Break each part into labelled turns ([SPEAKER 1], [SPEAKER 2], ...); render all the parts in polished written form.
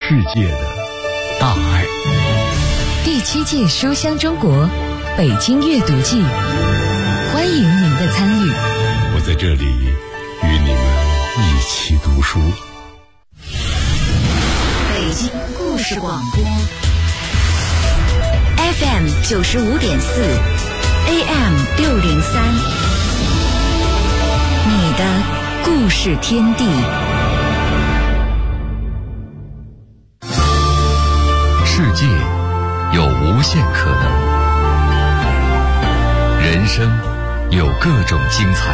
[SPEAKER 1] 世界的大爱。
[SPEAKER 2] 第7届书香中国北京阅读季，欢迎您的参与。
[SPEAKER 1] 我在这里与你们一起读书。
[SPEAKER 2] 北京故事广播 FM 95.4 AM 603，你的故事天地。
[SPEAKER 3] 世界有无限可能，人生有各种精彩，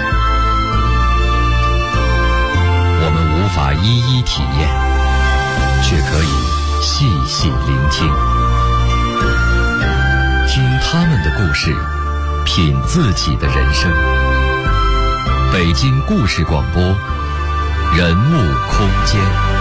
[SPEAKER 3] 我们无法一一体验，却可以细细聆听，听他们的故事，品自己的人生。北京故事广播，人物空间。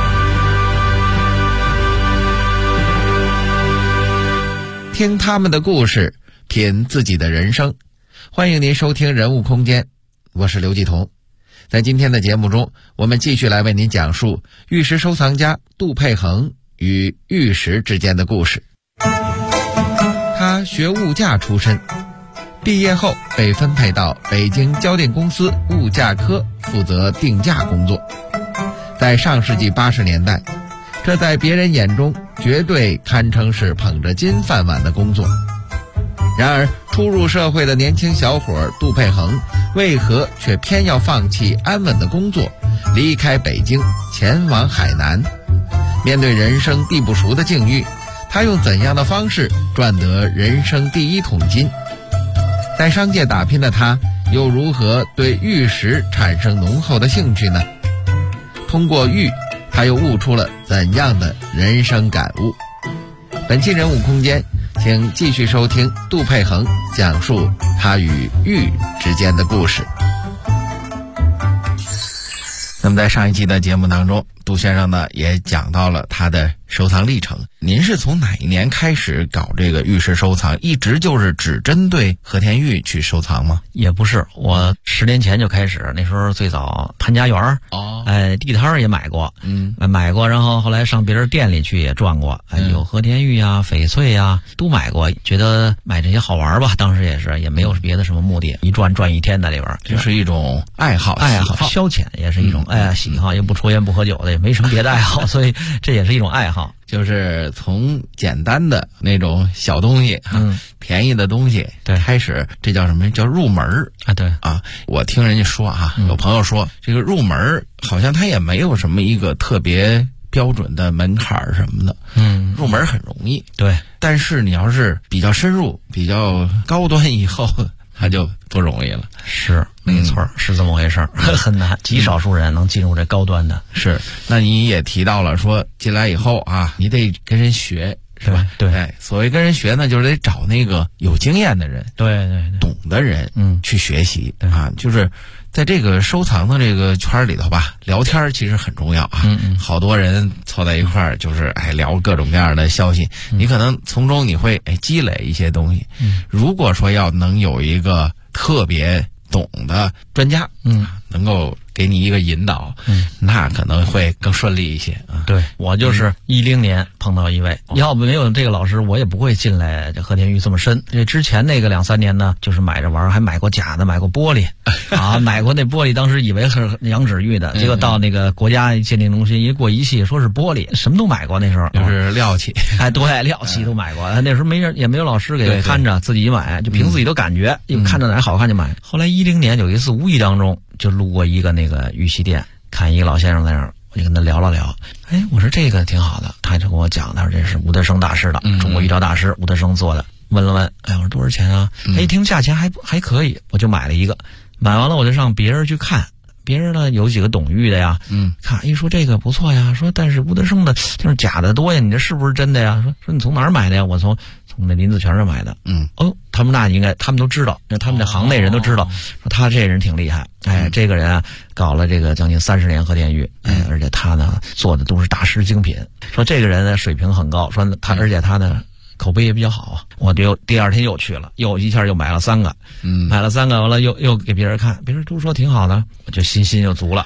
[SPEAKER 4] 听他们的故事，品自己的人生。欢迎您收听人物空间，我是刘继彤。在今天的节目中，我们继续来为您讲述玉石收藏家杜佩衡与玉石之间的故事。他学物价出身，毕业后被分配到北京交电公司物价科负责定价工作。在上世纪80年代，这在别人眼中绝对堪称是捧着金饭碗的工作。然而初入社会的年轻小伙杜佩衡为何却偏要放弃安稳的工作，离开北京前往海南？面对人生地不熟的境遇，他用怎样的方式赚得人生第一桶金？在商界打拼的他又如何对玉石产生浓厚的兴趣呢？通过玉，他又悟出了怎样的人生感悟？本期人物空间，请继续收听杜佩衡讲述他与玉之间的故事。那么在上一期的节目当中，杜先生呢也讲到了他的收藏历程。您是从哪一年开始搞这个玉石收藏？一直就是只针对和田玉去收藏吗？
[SPEAKER 5] 也不是，我10年前就开始，那时候最早潘家园地摊也买过，买过，然后后来上别人店里去也转过，有和田玉啊、翡翠啊都买过，觉得买这些好玩吧，当时也没有别的什么目的，一转一天在里边，
[SPEAKER 4] 就是一种爱好
[SPEAKER 5] 消遣，也是一种喜好，也不抽烟不喝酒的，也没什么别的爱好，所以这也是一种爱好。
[SPEAKER 4] 就是从简单的那种小东西便宜的东西开始，这叫什么？叫入门啊？对啊，我听人家说有朋友说这个入门好像他也没有什么一个特别标准的门槛什么的，入门很容易，对，但是你要是比较深入、比较高端以后，他就不容易了。
[SPEAKER 5] 是，没错，是这么回事，很难，极少数人能进入这高端的。
[SPEAKER 4] 是，那你也提到了说进来以后你得跟人学，是吧？对，所谓跟人学呢，就是得找那个有经验的人，对，懂的人，去学习就是在这个收藏的这个圈里头吧，聊天其实很重要好多人凑在一块儿，就是聊各种各样的消息，你可能从中你会积累一些东西。如果说要能有一个特别懂的专家，能够给你一个引导，那可能会更顺利一些
[SPEAKER 5] 对，我就是10年碰到一位，要不没有这个老师，我也不会进来这和田玉这么深。这之前那个2-3年呢，就是买着玩，还买过假的，买过玻璃买过那玻璃，当时以为是羊脂玉的，结果到那个国家鉴定中心一过仪器，说是玻璃，什么都买过。那时候
[SPEAKER 4] 就是料器，
[SPEAKER 5] 对，料器都买过。那时候没人，也没有老师给看着，自己买，就凭自己的感觉，看着哪好看就买。后来10年有一次无意当中就路过一个那个玉器店，看一个老先生在那儿，我就跟他聊了聊。我说这个挺好的，他就跟我讲，他说这是吴德生大师的，中国玉雕大师吴德生做的。问了问，我说多少钱啊？一听价钱还可以，我就买了一个。买完了我就让别人去看，别人呢有几个懂玉的呀，看说这个不错呀，说但是吴德生的就是假的多呀，你这是不是真的呀？说你从哪儿买的呀？我从那林子泉上买的。他们那应该他们都知道，他们这行内人都知道，说他这人挺厉害。这个人搞了这个将近30年和田玉，而且他呢做的都是大师精品。说这个人呢水平很高，说他而且他呢口碑也比较好。我就第2天又去了，一下又买了3个，买了3个，完了又给别人看，别人都说挺好的，我就信心又足了。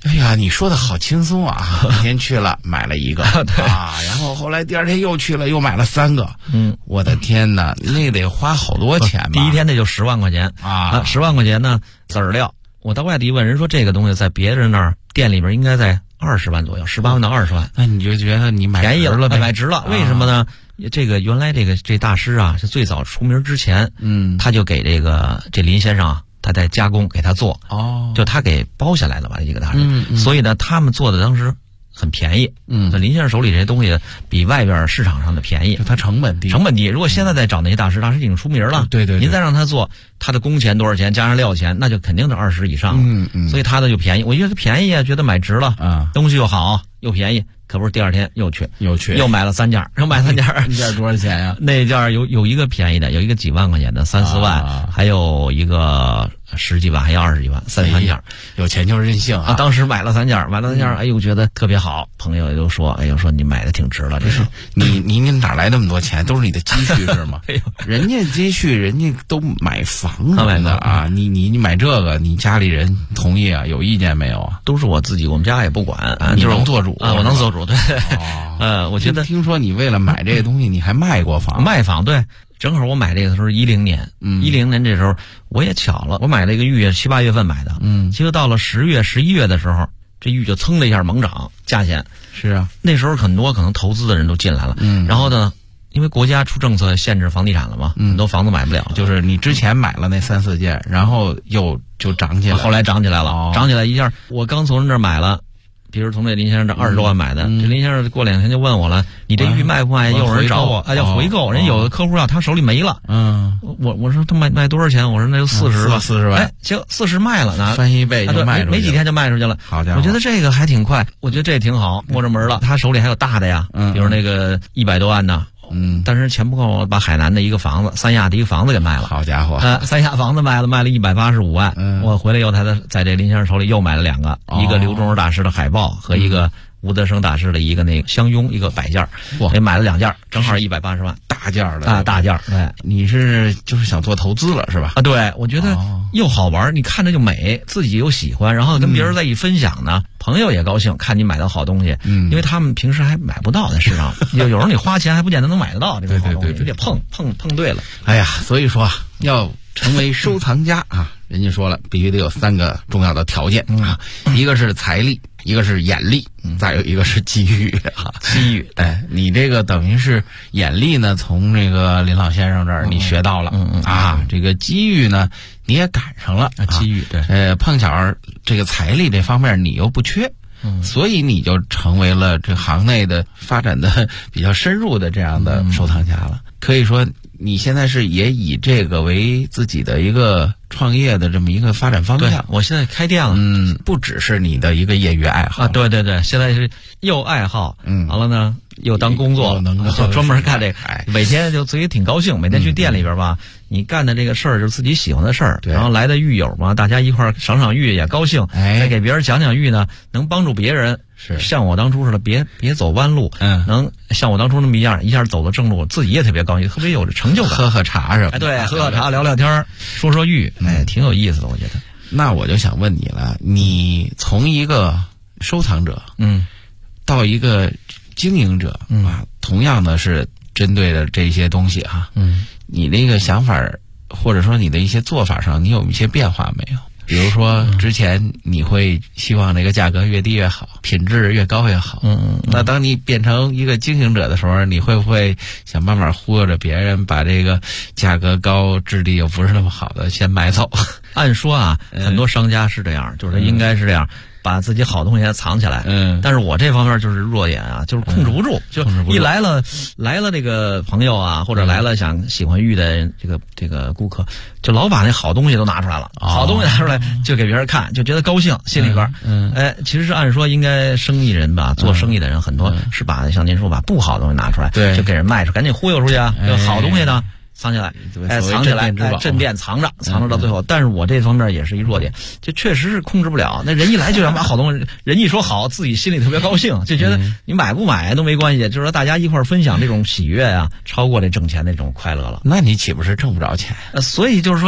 [SPEAKER 6] 哎呀，你说的好轻松啊！那天去了买了一个然后后来第二天又去了，又买了3个。我的天哪，那得花好多钱吧？
[SPEAKER 5] 第一天那就10万块钱啊！10万块钱呢，籽儿料。我到外地问人说，这个东西在别人那儿店里边应该在20万左右，18万到20万。
[SPEAKER 6] 那你就觉得你买
[SPEAKER 5] 便宜了
[SPEAKER 6] 呗？
[SPEAKER 5] 买值了。为什么呢？这个原来这大师啊，是最早出名之前，他就给这林先生啊，他在加工给他做，就他给包下来了吧，这个大师。所以呢，他们做的当时很便宜。这林先生手里这些东西比外边市场上的便宜，
[SPEAKER 6] 他成本低。
[SPEAKER 5] 如果现在再找那些大师已经出名了，
[SPEAKER 6] 对，
[SPEAKER 5] 您再让他做，他的工钱多少钱，加上料钱，那就肯定是20以上了。所以他的就便宜，我觉得便宜啊，觉得买值了啊，东西又好又便宜。可不是第二天又买了3件，又买3件。
[SPEAKER 6] 一件多少钱呀？
[SPEAKER 5] 那件有一个便宜的，有一个几万块钱的3、4万，还有一个10几万，还有20几万，3件。
[SPEAKER 6] 有钱就是任性啊！
[SPEAKER 5] 当时买了3件，哎呦，觉得特别好。朋友也都说，哎呦，说你买的挺值了。这是
[SPEAKER 6] 你哪来那么多钱？都是你的积蓄是吗？人家积蓄，人家都买房子的啊！你买这个，你家里人同意啊？有意见没有啊？
[SPEAKER 5] 都是我自己，我们家也不管啊。
[SPEAKER 6] 你能做主
[SPEAKER 5] 啊？我能做主。对，我觉得
[SPEAKER 6] 听说你为了买这个东西，你还卖过房？
[SPEAKER 5] 卖房，对，正好我买这个的时候10年，10年这时候我也巧了，我买了一个玉7、8月份买的，结果到了10月、11月的时候，这玉就噌的一下猛涨价钱。
[SPEAKER 6] 是啊，
[SPEAKER 5] 那时候很多可能投资的人都进来了，然后呢，因为国家出政策限制房地产了嘛，很多房子买不了。
[SPEAKER 6] 就是你之前买了那3、4件，然后就涨起来，
[SPEAKER 5] 后来涨起来了，涨起来一下，我刚从人这儿买了。比如从这林先生这20多万买的，这林先生过2天就问我了，你这玉卖不卖？有人找我，要回购。人有的客户要他手里没了，我说他卖多少钱？我说那就40吧
[SPEAKER 6] ，40万。
[SPEAKER 5] 行，40卖了呢，
[SPEAKER 6] 翻1倍就卖出去，
[SPEAKER 5] 没几天就卖出去了。
[SPEAKER 6] 好家伙，
[SPEAKER 5] 我觉得这个还挺快，我觉得这挺好，摸着门了。他手里还有大的呀，比如那个100多万的。但是钱不够，我把海南的一个房子，3亚的一个房子给卖了。
[SPEAKER 6] 好家伙
[SPEAKER 5] ，3亚房子卖了185万。我回来又在这林先生手里又买了2个，一个刘忠儿大师的海报和一个吴德生大师的一个那个香拥，一个摆件，也买了2件，正好180万，
[SPEAKER 6] 大件的
[SPEAKER 5] 大件。对，
[SPEAKER 6] 你就是想做投资了是吧？
[SPEAKER 5] 对，我觉得又好玩，你看着就美，自己又喜欢，然后跟别人在一分享呢，朋友也高兴，看你买到好东西，因为他们平时还买不到在市场，有时候你花钱还不见得能买得到这个好东西，你得碰对了。
[SPEAKER 6] 哎呀，所以说要成为收藏家啊，人家说了，必须得有3个重要的条件啊，一个是财力，一个是眼力，再有一个是机遇啊。
[SPEAKER 5] 机遇，
[SPEAKER 6] 哎，你这个等于是眼力呢，从这个林老先生这儿你学到了这个机遇呢，你也赶上了
[SPEAKER 5] 机遇，对，
[SPEAKER 6] 碰巧这个财力这方面你又不缺。所以你就成为了这行内的发展的比较深入的这样的收藏家了。可以说你现在是也以这个为自己的一个创业的这么一个发展方向。
[SPEAKER 5] 对，我现在开店了，
[SPEAKER 6] 不只是你的一个业余爱好
[SPEAKER 5] 啊。对，现在是又爱好，完了呢又当工作，就专门干这个，每天就自己挺高兴，每天去店里边吧，你干的这个事儿就是自己喜欢的事儿，然后来的狱友嘛，大家一块儿赏赏玉也高兴，再给别人讲讲玉呢，能帮助别人。
[SPEAKER 6] 是
[SPEAKER 5] 像我当初似的，别走弯路，能像我当初那么一下走到正路，自己也特别高兴，特别有成就感。
[SPEAKER 6] 喝喝茶什么？
[SPEAKER 5] 对，喝喝茶，聊聊天，说玉，挺有意思的，我觉得。
[SPEAKER 6] 那我就想问你了，你从一个收藏者，到一个经营者，同样的是针对的这些东西哈，你那个想法或者说你的一些做法上，你有一些变化没有？比如说之前你会希望那个价格越低越好，品质越高越好。那当你变成一个经营者的时候，你会不会想办法忽悠着别人把这个价格高、质地又不是那么好的先买走？
[SPEAKER 5] 按说啊，很多商家是这样，就是应该是这样。把自己好东西藏起来，但是我这方面就是弱点啊，就是控制不住，就一来了这个朋友啊，或者来了喜欢玉的这个顾客，就老把那好东西都拿出来了，好东西拿出来就给别人看，就觉得高兴，心里边，其实是按说应该生意人吧，做生意的人很多是把像您说把不好的东西拿出来，就给人卖出，赶紧忽悠出去啊，好东西呢。藏起来，藏起来，镇店藏着到最后。但是我这方面也是一弱点，就确实是控制不了。那人一来就想买好东西，人一说好，自己心里特别高兴，就觉得你买不买都没关系，就是说大家一块分享这种喜悦啊，超过这挣钱那种快乐了。
[SPEAKER 6] 那你岂不是挣不着钱？
[SPEAKER 5] 所以就是说，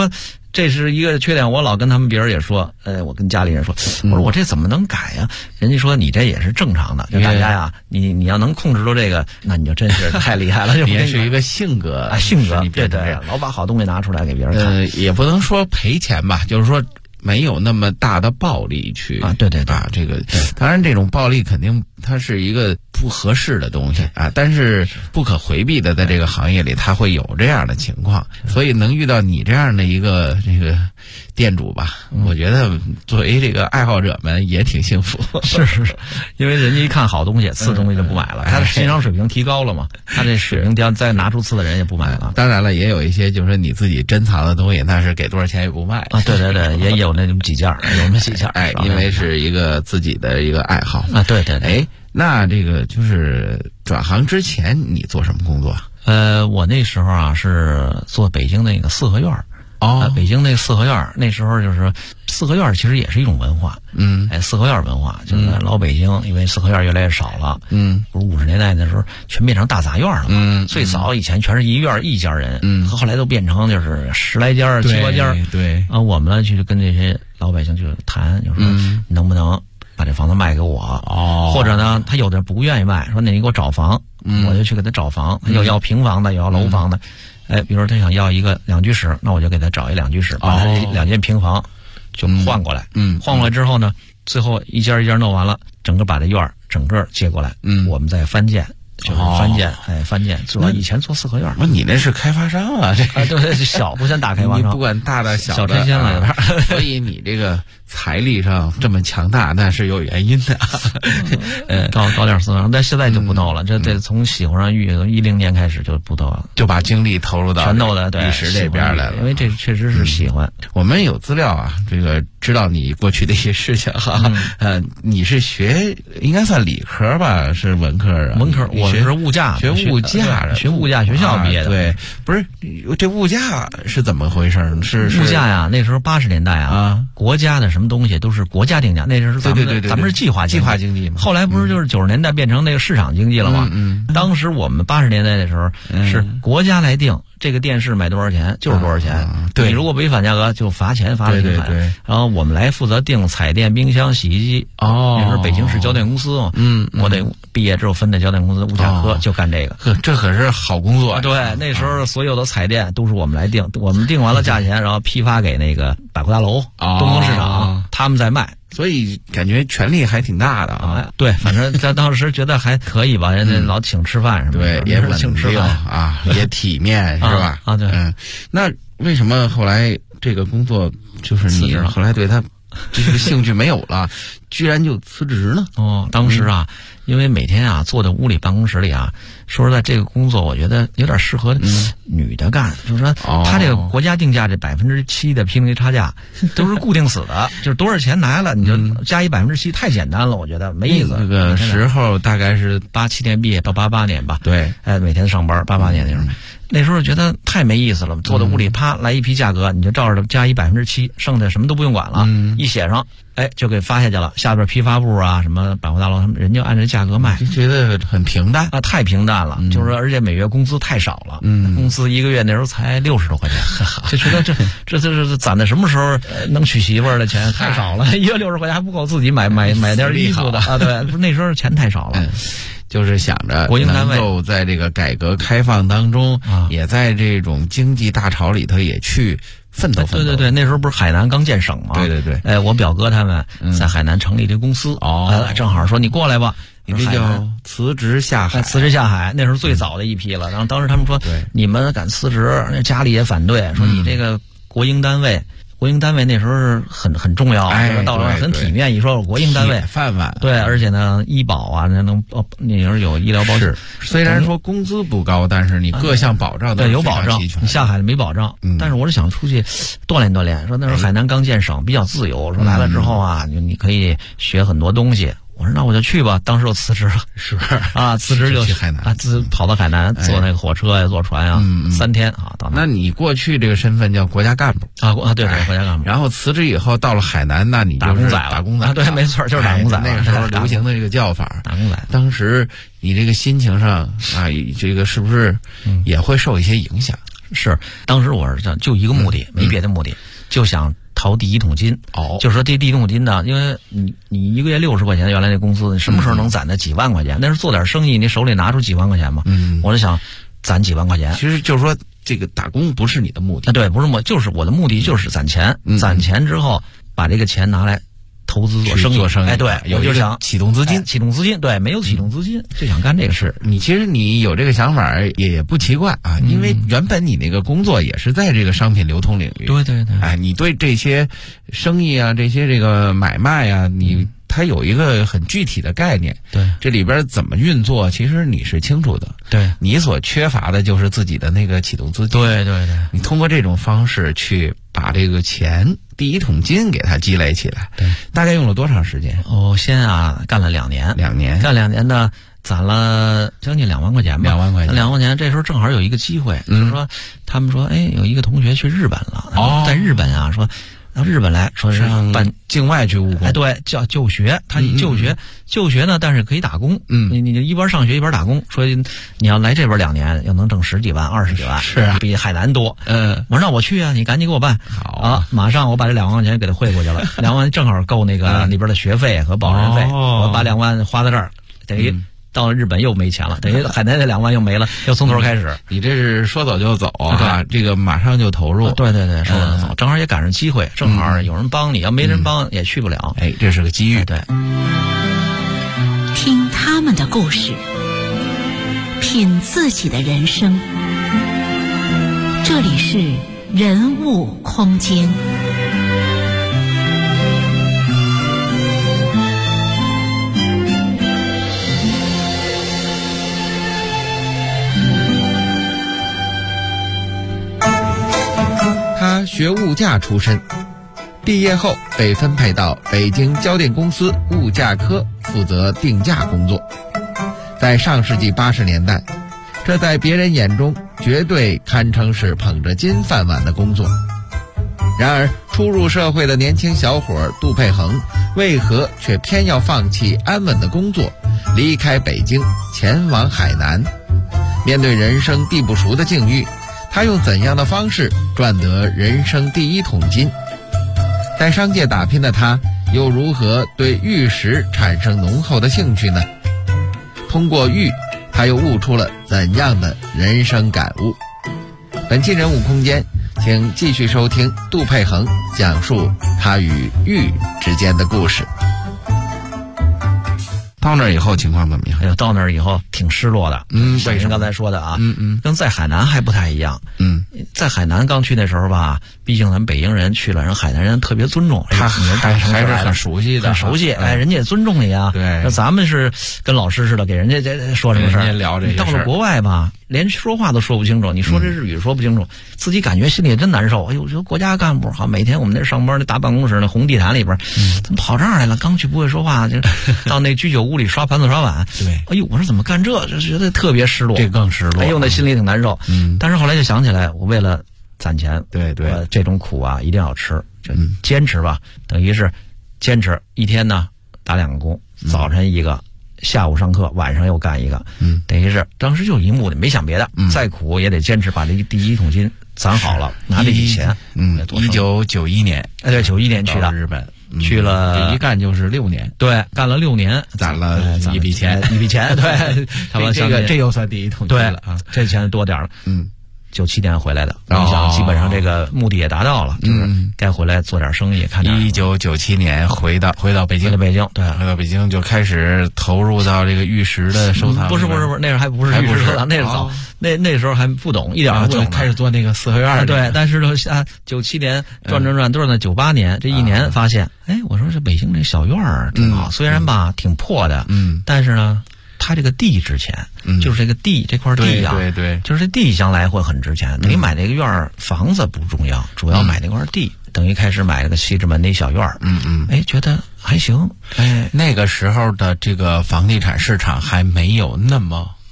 [SPEAKER 5] 这是一个缺点，我老跟他们别人也说，我跟家里人说，我说我这怎么能改呀？人家说你这也是正常的，就大家呀，你要能控制住这个，那你就真是太厉害了。
[SPEAKER 6] 你也是一个性格，
[SPEAKER 5] 对，老把好东西拿出来给别人看。
[SPEAKER 6] 也不能说赔钱吧，就是说没有那么大的暴力去
[SPEAKER 5] 对
[SPEAKER 6] 这个，当然这种暴力肯定它是一个不合适的东西啊，但是不可回避的，在这个行业里它会有这样的情况，所以能遇到你这样的一个这个店主吧，我觉得作为这个爱好者们也挺幸福。
[SPEAKER 5] 是，因为人家一看好东西，次东西就不买了，他的欣赏水平提高了嘛，他这水平低，再拿出次的人也不买了。
[SPEAKER 6] 当然了，也有一些就是你自己珍藏的东西，那是给多少钱也不卖
[SPEAKER 5] 啊。对，也有那么几件，
[SPEAKER 6] 因为是一个自己的一个爱好
[SPEAKER 5] 啊。对，
[SPEAKER 6] 那这个就是转行之前你做什么工作？
[SPEAKER 5] 我那时候啊是做北京那个四合院。北京那四合院那时候就是四合院，其实也是一种文化。四合院文化就是老北京，因为四合院越来越少了。不是50年代的时候全变成大杂院了嘛。最早以前全是一院一家人，后来都变成就是10来家、7、8家。
[SPEAKER 6] 对
[SPEAKER 5] 啊，我们呢去跟这些老百姓就谈，就说能不能把这房子卖给我？或者呢，他有的不愿意卖，说那你给我找房，我就去给他找房。有要平房的，有要楼房的。比如说他想要一个2居室，那我就给他找一2居室，把他2间平房就换过来。换过来之后呢，最后一家一家弄完了，整个把这院整个接过来，我们再翻建。就是翻建，主要以前做四合院。
[SPEAKER 6] 你那是开发商啊，这个
[SPEAKER 5] 对，小不算大开发商，
[SPEAKER 6] 你不管大的小
[SPEAKER 5] 天仙了有点。
[SPEAKER 6] 所以你这个财力上这么强大，那是有原因的。
[SPEAKER 5] 搞点四合院，但现在就不弄了。这得从喜欢上10年开始就不弄了，
[SPEAKER 6] 就把精力投入到
[SPEAKER 5] 全都的
[SPEAKER 6] 历史这边来了。
[SPEAKER 5] 因为这确实是喜欢。
[SPEAKER 6] 我们有资料啊，这个知道你过去的一些事情哈。你是学应该算理科吧？是文科啊？
[SPEAKER 5] 文科，我是物价，
[SPEAKER 6] 学物价的，
[SPEAKER 5] 学物价学校毕业的。
[SPEAKER 6] 对，不是这物价是怎么回事？是
[SPEAKER 5] 物价呀，那时候80年代啊，国家的什么东西都是国家定价，那时候咱们是计划经济嘛。后来不是就是90年代变成那个市场经济了吗？当时我们80年代的时候是国家来定。这个电视买多少钱就是多少钱，你如果违反价格就罚钱，罚了挺惨。然后我们来负责定彩电、冰箱、洗衣机。那是北京市交电公司嘛。我得毕业之后分在交电公司物价科，就干这个。
[SPEAKER 6] 这可是好工作。
[SPEAKER 5] 对，那时候所有的彩电都是我们来定，我们定完了价钱，然后批发给那个百货大楼、东风市场，他们再卖。
[SPEAKER 6] 所以感觉权力还挺大的啊。
[SPEAKER 5] 对，反正在当时觉得还可以吧，人家老请吃饭什么的。
[SPEAKER 6] 对，也稳定啊，也体面是吧？
[SPEAKER 5] 对。
[SPEAKER 6] 那为什么后来这个工作就是你后来对他这个兴趣没有了，居然就辞职呢？
[SPEAKER 5] 当时啊，因为每天啊坐在屋里办公室里啊，说实在这个工作我觉得有点适合女的干，就是说他这个国家定价这7%的批零差价都是固定死的，就是多少钱拿了你就加一7%，太简单了，我觉得没意思。
[SPEAKER 6] 那个时候大概是
[SPEAKER 5] 87年毕业到88年吧。
[SPEAKER 6] 对，
[SPEAKER 5] 每天上班，88年那时候。那时候觉得太没意思了，坐在屋里啪来一批价格，你就照着加一7%，剩下什么都不用管了，一写上，就给发下去了。下边批发部啊，什么百货大楼，他们人就按这价格卖，
[SPEAKER 6] 就觉得很平淡
[SPEAKER 5] 啊，太平淡了。就是而且每月工资太少了，工资一个月那时候才60多块钱，就觉得这攒的什么时候能娶媳妇儿的钱太少了，一个60块钱还不够自己买点衣服的啊。对，那时候钱太少了。
[SPEAKER 6] 就是想着能够在这个改革开放当中，也在这种经济大潮里头也去奋斗。
[SPEAKER 5] 对，那时候不是海南刚建省吗？
[SPEAKER 6] 对。
[SPEAKER 5] 我表哥他们在海南成立这公司，正好说你过来吧，
[SPEAKER 6] 你这叫辞职下海。
[SPEAKER 5] 辞职下海，那时候最早的一批了。然后当时他们说，你们敢辞职，那家里也反对，说你这个国营单位那时候是很重要，到了很体面。一说国营单位
[SPEAKER 6] 饭碗，
[SPEAKER 5] 对，而且呢，医保啊，那时候有医疗保险。
[SPEAKER 6] 虽然说工资不高，但是你各项保障都
[SPEAKER 5] 有保障。你下海没保障，但是我是想出去锻炼锻炼。说那时候海南刚建省，比较自由。说来了之后啊，你可以学很多东西。我说那我就去吧，当时我辞职了，
[SPEAKER 6] 是
[SPEAKER 5] 啊，辞职就
[SPEAKER 6] 去海南
[SPEAKER 5] 跑到海南坐那个火车呀，坐船呀，3天啊到那。
[SPEAKER 6] 那你过去这个身份叫国家干部
[SPEAKER 5] 啊？对，国家干部。
[SPEAKER 6] 然后辞职以后到了海南，那你
[SPEAKER 5] 打工仔了，
[SPEAKER 6] 打工仔。
[SPEAKER 5] 对，没错，就是打工仔。
[SPEAKER 6] 那个时候流行的这个叫法，
[SPEAKER 5] 打工仔。
[SPEAKER 6] 当时你这个心情上啊，这个是不是也会受一些影响？
[SPEAKER 5] 是，当时我是就一个目的，没别的目的。 就想投第一桶金。就说这第一桶金呢，因为你一个月60块钱原来那工资，你什么时候能攒那几万块钱？那是做点生意，你手里拿出几万块钱嘛。我就想攒几万块钱。
[SPEAKER 6] 其实就是说，这个打工不是你的目的。
[SPEAKER 5] 对，不是就是我的目的就是攒钱，攒钱之后把这个钱拿来投资做生意。对，我就想
[SPEAKER 6] 启动资金，
[SPEAKER 5] 对，没有启动资金就想干这个事。
[SPEAKER 6] 你有这个想法也不奇怪啊，因为原本你那个工作也是在这个商品流通领域。
[SPEAKER 5] 对，
[SPEAKER 6] 你对这些生意啊，这些这个买卖啊，它有一个很具体的概念。
[SPEAKER 5] 对，
[SPEAKER 6] 这里边怎么运作，其实你是清楚的。
[SPEAKER 5] 对，
[SPEAKER 6] 你所缺乏的就是自己的那个启动资金。
[SPEAKER 5] 对，
[SPEAKER 6] 你通过这种方式去把这个钱第一桶金给它积累起来。
[SPEAKER 5] 对，
[SPEAKER 6] 大概用了多长时间？
[SPEAKER 5] 先干了2年。干2年呢，攒了将近2万块钱吧。2万块钱，这时候正好有一个机会，就是说他们说，有一个同学去日本了，在日本啊，说到日本来说是办
[SPEAKER 6] 境外去务工。
[SPEAKER 5] 对，叫就学，他就学呢，但是可以打工。你就一边上学一边打工。说你要来这边2年，要能挣10几万、20几万，
[SPEAKER 6] 是啊，
[SPEAKER 5] 比海南多。我说那我去啊，你赶紧给我办。
[SPEAKER 6] 好
[SPEAKER 5] 啊，马上我把这2万块钱给他汇过去了，2万正好够那个里边的学费和保人费。我把2万花在这儿，等于到了日本又没钱了，等于海南那2万又没了，又从头开始。
[SPEAKER 6] 你这是说走就走啊，这个马上就投入。
[SPEAKER 5] 对，说走就走，正好也赶上机会，正好有人帮你，要没人帮也去不了。
[SPEAKER 6] 这是个机遇。
[SPEAKER 5] 对，
[SPEAKER 2] 听他们的故事，品自己的人生。这里是人物空间。
[SPEAKER 4] 他学物价出身，毕业后被分配到北京交电公司物价科负责定价工作。在上世纪80年代，这在别人眼中绝对堪称是捧着金饭碗的工作。然而初入社会的年轻小伙杜佩恒为何却偏要放弃安稳的工作，离开北京前往海南？面对人生地不熟的境遇，他用怎样的方式赚得人生第一桶金？在商界打拼的他，又如何对玉石产生浓厚的兴趣呢？通过玉，他又悟出了怎样的人生感悟？本期人物空间，请继续收听杜佩恒讲述他与玉之间的故事。
[SPEAKER 6] 到那儿以后情况怎么样？
[SPEAKER 5] 到那儿以后挺失落的。像您刚才说的啊，跟在海南还不太一样。在海南刚去那时候吧，毕竟咱们北京人去了，人海南人特别尊重，
[SPEAKER 6] 他还是很熟悉的，
[SPEAKER 5] 很熟悉。人家也尊重你啊。
[SPEAKER 6] 对，
[SPEAKER 5] 那咱们是跟老师似的，给人家这说什么事儿，
[SPEAKER 6] 聊这些事儿。
[SPEAKER 5] 到了国外吧，连说话都说不清楚，你说这日语说不清楚，自己感觉心里真难受。哎呦，这国家干部好，每天我们那上班那大办公室那红地毯里边，怎么跑这儿来了？刚去不会说话，就到那居酒屋里刷盘子刷碗。
[SPEAKER 6] 对，
[SPEAKER 5] 哎呦，我说怎么干这？就觉得特别失落，
[SPEAKER 6] 这更失落。
[SPEAKER 5] 哎呦，那心里挺难受。但是后来就想起来，我为了攒钱，
[SPEAKER 6] 对，
[SPEAKER 5] 这种苦啊一定要吃，就坚持吧。等于是坚持一天呢打2个工，早晨一个，下午上课，晚上又干一个。等于是当时就一目的，没想别的，再苦也得坚持把这第一桶金攒好了，拿这笔钱。
[SPEAKER 6] 1991年，
[SPEAKER 5] 对，91年去的
[SPEAKER 6] 日本。
[SPEAKER 5] 去了
[SPEAKER 6] 一干就是6年，
[SPEAKER 5] 对，干了6年，
[SPEAKER 6] 攒了一笔钱，
[SPEAKER 5] 对，
[SPEAKER 6] 这又算第一桶金了啊，
[SPEAKER 5] 这钱多点了。97年回来的，你想基本上这个目的也达到了，就是该回来做点生意，看点。
[SPEAKER 6] 1997年回到北京，
[SPEAKER 5] 对，
[SPEAKER 6] 回到北京就开始投入到这个玉石的收藏。
[SPEAKER 5] 不是，那时候还不是玉石收藏，那是早，那时候还不懂，一点都不懂，
[SPEAKER 6] 开始做那个四合院。
[SPEAKER 5] 对，但是97年转，都是那98年这一年发现，我说这北京这小院儿挺好，虽然吧挺破的，但是呢。它这个地值钱，就是这个地这块地啊，
[SPEAKER 6] 对，
[SPEAKER 5] 就是这地将来会很值钱。等于买这个院儿房子不重要，主要买那块地。等于开始买了个西直门那小院儿，觉得还行。
[SPEAKER 6] 那个时候的这个房地产市场还没有那么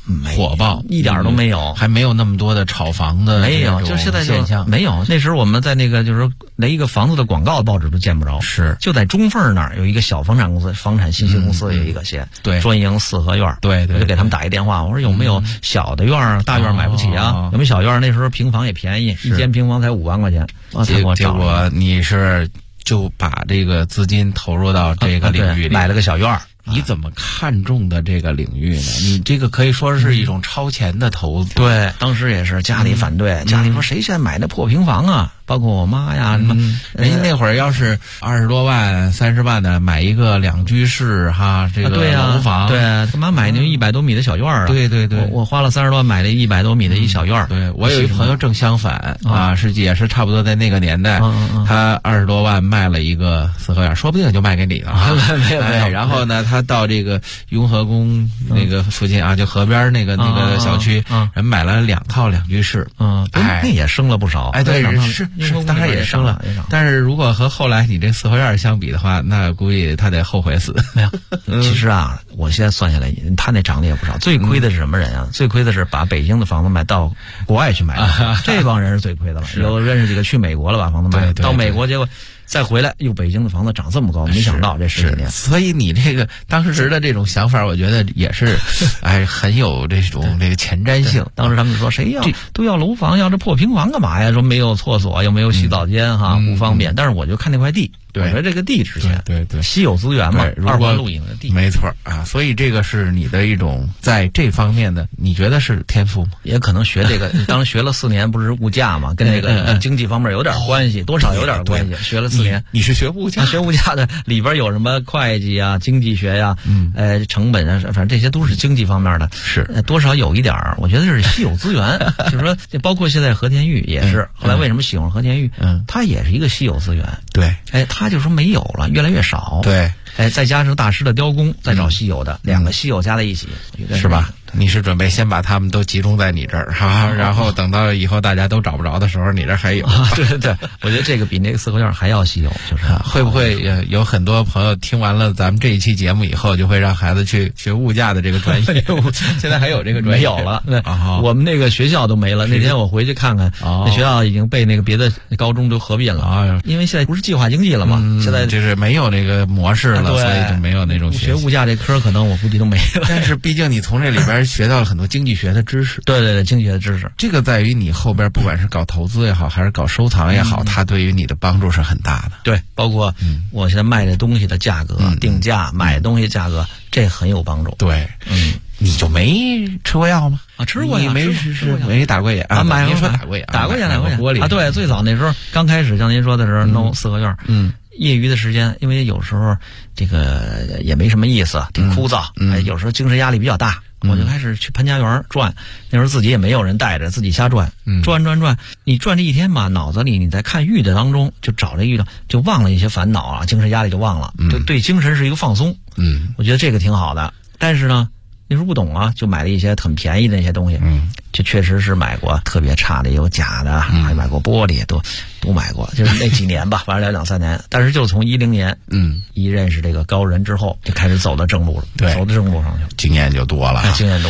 [SPEAKER 6] 火爆，
[SPEAKER 5] 一点都没有，
[SPEAKER 6] 还没有那么多的炒房的
[SPEAKER 5] 没有，就现在现象没有。那时候我们在那个就是连一个房子的广告报纸都见不着，
[SPEAKER 6] 是
[SPEAKER 5] 就在中缝那儿有一个小房产公司，房产信息公司有一个写
[SPEAKER 6] 对
[SPEAKER 5] 专营4合院，
[SPEAKER 6] 对，
[SPEAKER 5] 我就给他们打一电话，我说有没有小的院，大院买不起啊？有没有小院？那时候平房也便宜，一间平房才5万块钱。
[SPEAKER 6] 结果你是就把这个资金投入到这个领域里，
[SPEAKER 5] 买了个小院。
[SPEAKER 6] 你怎么看重的这个领域呢？你这个可以说是一种超前的投资。
[SPEAKER 5] 对，当时也是家里反对，家里说谁现在买那破平房啊？包括我妈呀，什么
[SPEAKER 6] 人家那会儿要是20多万、30万的买一个2居室哈，这个楼房，
[SPEAKER 5] 对，干嘛买那100多米的小院啊？
[SPEAKER 6] 对，
[SPEAKER 5] 我花了30多万买了100多米的一小院。
[SPEAKER 6] 对，我有一朋友正相反啊，也是差不多在那个年代，他20多万卖了一个4合院，说不定就卖给你了。
[SPEAKER 5] 没有。
[SPEAKER 6] 然后呢，他到这个雍和宫那个附近啊，就河边那个小区，人买了2套2居室，
[SPEAKER 5] 那也升了不少。
[SPEAKER 6] 哎，对，是，当然也升了。但是如果和后来你这4合院相比的话，那估计他得后悔死。
[SPEAKER 5] 没有，其实啊，我现在算下来，他那涨得也不少。最亏的是什么人啊？最亏的是把北京的房子卖到国外去买的，这帮人是最亏的了。有认识几个去美国了，把房子卖到美国，结果再回来，又北京的房子涨这么高，没想到这10几年。
[SPEAKER 6] 所以你这个当时的这种想法，我觉得也是，很有这种这个前瞻性。
[SPEAKER 5] 当时他们说谁要都要楼房，要这破平房干嘛呀？说没有厕所，又没有洗澡间哈，不方便。但是我就看那块地。我觉得这个地值钱，
[SPEAKER 6] 对，
[SPEAKER 5] 稀有资源嘛，2环路影的地，
[SPEAKER 6] 没错啊。所以这个是你的一种在这方面的，你觉得是天赋吗？
[SPEAKER 5] 也可能学这个，当时学了4年，不是物价嘛，跟这个经济方面有点关系，多少有点关系。学了4年，
[SPEAKER 6] 你是学物价？
[SPEAKER 5] 学物价的里边有什么会计啊、经济学呀、成本啊，反正这些都是经济方面的，
[SPEAKER 6] 是
[SPEAKER 5] 多少有一点儿。我觉得是稀有资源，就是说，包括现在和田玉也是。后来为什么喜欢和田玉？它也是一个稀有资源。
[SPEAKER 6] 对，
[SPEAKER 5] 他就说没有了，越来越少。
[SPEAKER 6] 对，
[SPEAKER 5] 再加上大师的雕工，再找稀有的，2个稀有加在一起，
[SPEAKER 6] 是吧？你是准备先把他们都集中在你这儿哈，然后等到以后大家都找不着的时候，你这还有。
[SPEAKER 5] 对，我觉得这个比那个4合院还要稀有，就是
[SPEAKER 6] 会不会有很多朋友听完了咱们这一期节目以后，就会让孩子去学物价的这个专业？现在还有这个专业？
[SPEAKER 5] 没有了，我们那个学校都没了。那天我回去看看，那学校已经被那个别的高中都合并了，因为现在不是计划经济了嘛，现在
[SPEAKER 6] 就是没有那个模式了，所以就没有那种
[SPEAKER 5] 学物价这科，可能我估计都没了。
[SPEAKER 6] 但是毕竟你从这里边学到了很多经济学的知识。
[SPEAKER 5] 对，经济学的知识，
[SPEAKER 6] 这个在于你后边不管是搞投资也好，还是搞收藏也好，它对于你的帮助是很大的。
[SPEAKER 5] 对，包括我现在卖这东西的价格、定价、买东西价格，这很有帮助。
[SPEAKER 6] 对，你就没吃过药吗？
[SPEAKER 5] 吃过呀，
[SPEAKER 6] 没打过眼啊？您说打过眼？
[SPEAKER 5] 打过眼
[SPEAKER 6] 玻璃
[SPEAKER 5] 啊？对，最早那时候刚开始像您说的时候弄4合院，业余的时间，因为有时候这个也没什么意思，挺枯燥，有时候精神压力比较大，我就开始去潘家园转。那时候自己也没有人带着，自己瞎转，转。你转这一天吧，脑子里你在看玉的当中，就找这玉的，就忘了一些烦恼啊，精神压力就忘了，对精神是一个放松。我觉得这个挺好的。但是呢，那时候不懂啊，就买了一些很便宜的那些东西，就确实是买过特别差的，有假的，还买过玻璃，都买过，就是那几年吧，反正2、3年。但是就从10年，一认识这个高人之后，就开始走到正路了，走到正路上去了，
[SPEAKER 6] 经验就多了，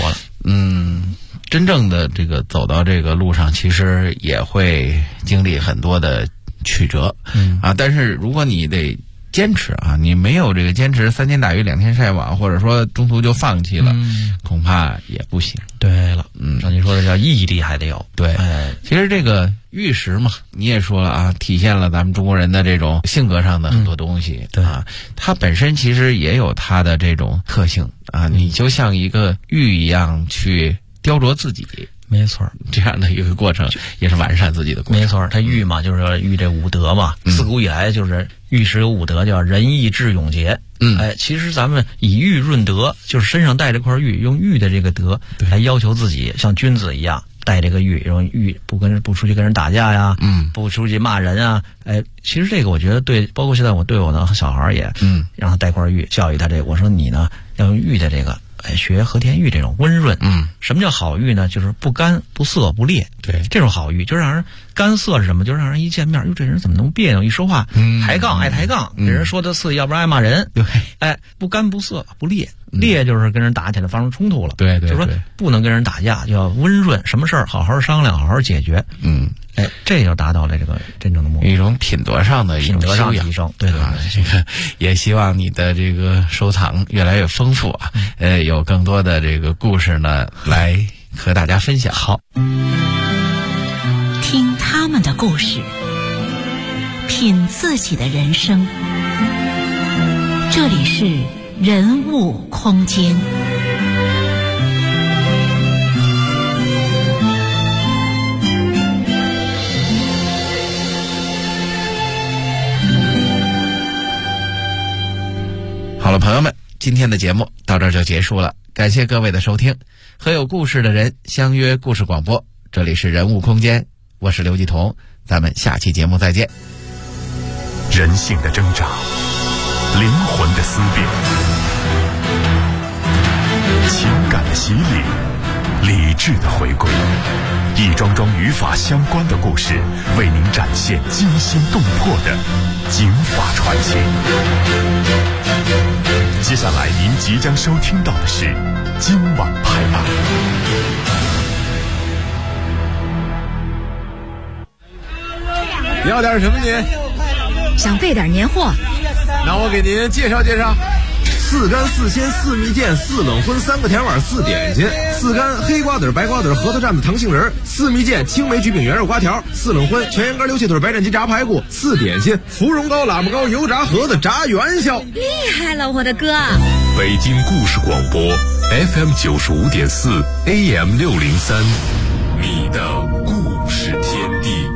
[SPEAKER 6] 真正的这个走到这个路上，其实也会经历很多的曲折，但是如果你得坚持啊，你没有这个坚持，3天打鱼2天晒网，或者说中途就放弃了，恐怕也不行。
[SPEAKER 5] 对了，像您说的叫毅力还得有。
[SPEAKER 6] 对，其实这个玉石嘛，你也说了啊，体现了咱们中国人的这种性格上的很多东西。
[SPEAKER 5] 对
[SPEAKER 6] 啊，它本身其实也有它的这种特性啊，你就像一个玉一样去雕琢自己。
[SPEAKER 5] 没错，
[SPEAKER 6] 这样的一个过程也是完善自己的过程。
[SPEAKER 5] 没错，它玉嘛，就是说玉这5德嘛，自古以来就是玉石有5德，叫仁义智勇节。其实咱们以玉润德，就是身上带这块玉，用玉的这个德来要求自己，像君子一样带这个玉，用玉不出去跟人打架呀，不出去骂人啊。其实这个我觉得对，包括现在我对我的小孩也，让他带块玉，教育他这个。我说你呢要用玉的这个。学和田玉这种温润，什么叫好玉呢？就是不干不涩不烈，
[SPEAKER 6] 对，
[SPEAKER 5] 这种好玉就让人干涩是什么？就让人一见面，哟，这人怎么那么别扭？一说话抬杠，爱抬杠，给人说的刺，要不然爱骂人。
[SPEAKER 6] 对，
[SPEAKER 5] 不干不涩不烈， 烈就是跟人打起来发生冲突了，
[SPEAKER 6] 对，
[SPEAKER 5] 就是说不能跟人打架，就要温润，什么事儿好好商量，好好解决。这就达到了这个真正的目的，
[SPEAKER 6] 一种品德上的一种修养
[SPEAKER 5] 提升。对对对，
[SPEAKER 6] 这个也希望你的这个收藏越来越丰富啊，有更多的这个故事呢来和大家分享。
[SPEAKER 5] 好，
[SPEAKER 2] 听他们的故事，品自己的人生。这里是人物空间。
[SPEAKER 4] 好了，朋友们，今天的节目到这儿就结束了，感谢各位的收听。和有故事的人相约故事广播，这里是人物空间，我是刘继彤，咱们下期节目再见。
[SPEAKER 1] 人性的挣扎，灵魂的思辨，情感的洗礼，理智的回归，一桩桩与法相关的故事，为您展现惊心动魄的警法传奇。接下来您即将收听到的是今晚拍案。
[SPEAKER 7] 要点什么您？
[SPEAKER 8] 想备点年货，
[SPEAKER 7] 那我给您介绍介绍。4干4鲜4蜜饯4冷荤3个甜碗4点心，4干黑瓜子白瓜子核桃蘸子糖杏仁，4蜜饯青梅焗饼圆肉瓜条，4冷荤全羊肝溜气腿白斩鸡炸排骨，4点心芙蓉糕喇叭糕油炸盒子炸元宵。
[SPEAKER 8] 厉害了我的哥！
[SPEAKER 1] 北京故事广播 FM 95.4 AM 603，你的故事天地。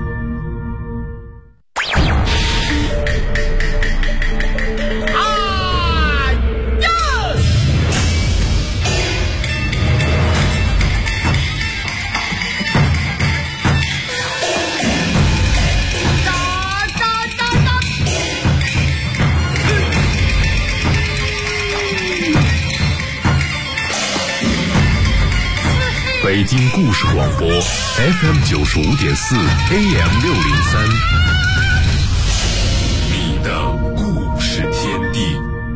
[SPEAKER 1] 北京故事广播 FM 95.4 AM 603，你的故事天地。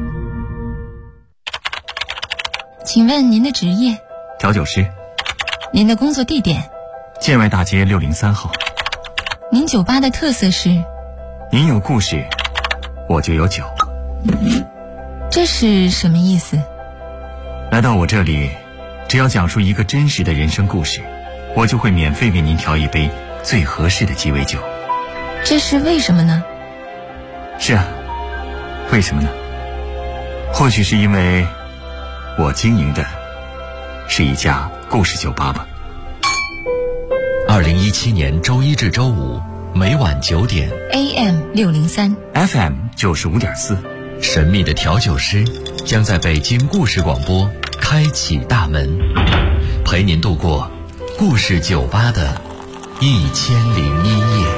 [SPEAKER 9] 请问您的职业？
[SPEAKER 10] 调酒师。
[SPEAKER 9] 您的工作地点？
[SPEAKER 10] 建外大街603号。
[SPEAKER 9] 您酒吧的特色是？
[SPEAKER 10] 您有故事，我就有酒。
[SPEAKER 9] 这是什么意思？
[SPEAKER 10] 来到我这里，只要讲述一个真实的人生故事，我就会免费为您调一杯最合适的鸡尾酒。
[SPEAKER 9] 这是为什么呢？
[SPEAKER 10] 是啊，为什么呢？或许是因为我经营的是一家故事酒吧吧。
[SPEAKER 3] 2017年周一至周五每晚9点
[SPEAKER 9] AM 603
[SPEAKER 10] FM 95.4，
[SPEAKER 3] 神秘的调酒师将在北京故事广播开启大门，陪您度过故事酒吧的1001夜。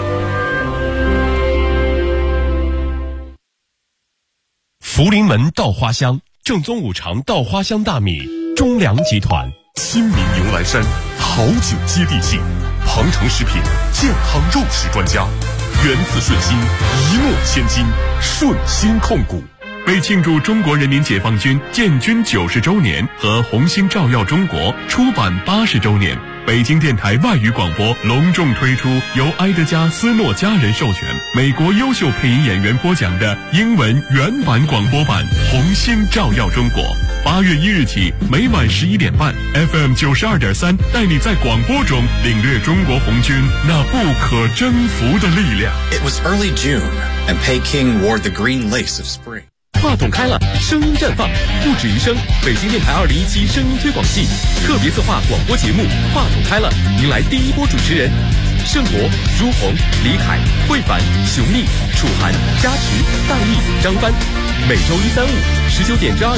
[SPEAKER 1] 福临门稻花香，正宗五常稻花香大米，中粮集团。亲民牛栏山，好酒接地气。鹏城食品健康肉食专家，源自顺心，一诺千金，顺心控股。为庆祝中国人民解放军建军90周年和红星照耀中国出版80周年，北京电台外语广播隆重推出由埃德加·斯诺家人授权、美国优秀配音演员播讲的英文原版广播版《红星照耀中国》。8月1日起，每晚11点半 ，FM 92.3带你在广播中领略中国红军那不可征服的力量。
[SPEAKER 11] It was early June, and Peking wore the green lace of spring.
[SPEAKER 1] 话筒开了，声音绽放，不止一声。北京电台2017声音推广季特别策划广播节目《话筒开了》，迎来第一波主持人盛博、朱红、李凯、慧凡、熊丽、楚涵、加持、大力、张帆。每周1、3、5 19点至